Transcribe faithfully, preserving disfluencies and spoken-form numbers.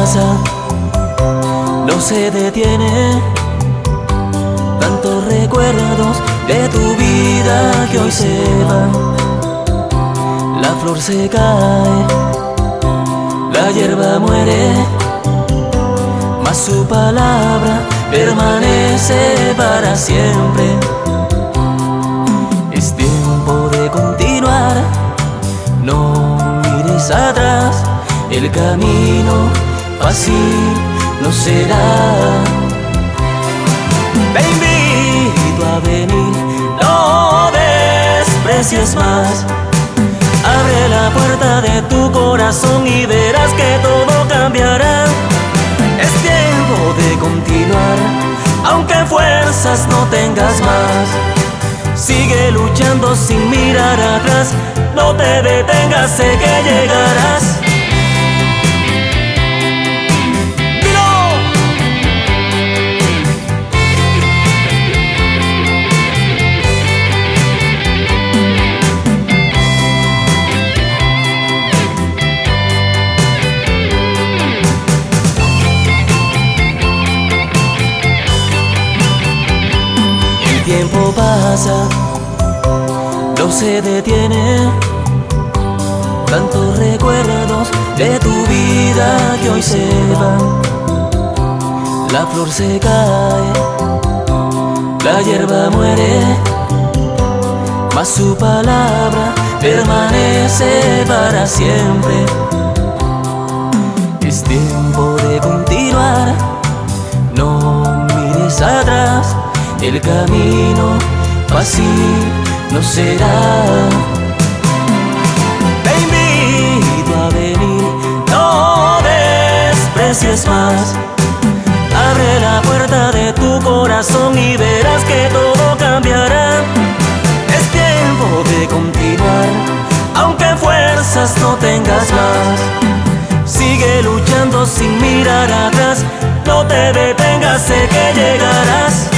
pasa, no se detiene. Tantos recuerdos de tu vida que hoy se van. La flor se cae, la hierba muere, mas su palabra permanece para siempre. Es tiempo de continuar, no mires atrás, el camino fácil no será. Te invito a venir, no desprecies más. Abre la puerta de tu corazón y verás que todo cambiará. Es tiempo de continuar, aunque fuerzas no tengas más. Sigue luchando sin mirar atrás, no te detengas, sé que llegarás. El tiempo pasa, no se detiene. Tantos recuerdos de tu vida que hoy se van. La flor se cae, la hierba muere, mas su palabra permanece para siempre. Es tiempo de continuar, no mires atrás, el camino fácil no será. Te invito a venir, no desprecies más. Abre la puerta de tu corazón y verás que todo cambiará. Es tiempo de continuar, aunque fuerzas no tengas más. Sigue luchando sin mirar atrás, no te detengas, sé que llegarás.